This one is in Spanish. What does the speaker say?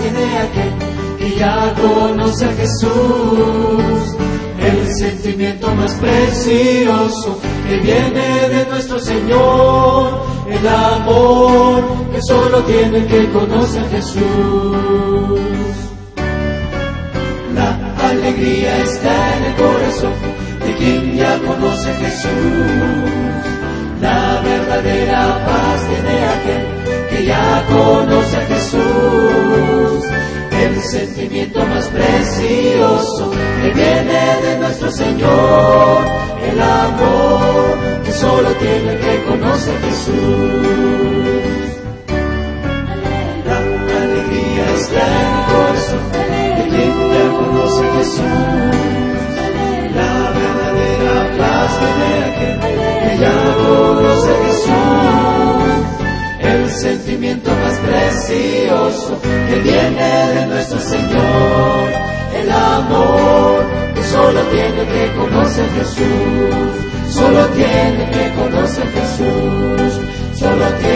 tiene aquel que ya conoce a Jesús. El sentimiento más precioso que viene de nuestro Señor, el amor que solo tiene el que conoce a Jesús. La alegría está en el corazón de quien ya conoce a Jesús. La verdadera paz tiene aquel que ya conoce a Jesús. El sentimiento más precioso que viene de nuestro Señor, el amor que solo tiene el que conoce a Jesús. La alegría está en el corazón de quien ya conoce a Jesús. La verdadera paz tiene aquel que ya conoce a Jesús. El sentimiento más precioso que viene de nuestro Señor, el amor que solo tiene el que conoce a Jesús. Solo tiene el que conoce a Jesús. Solo tiene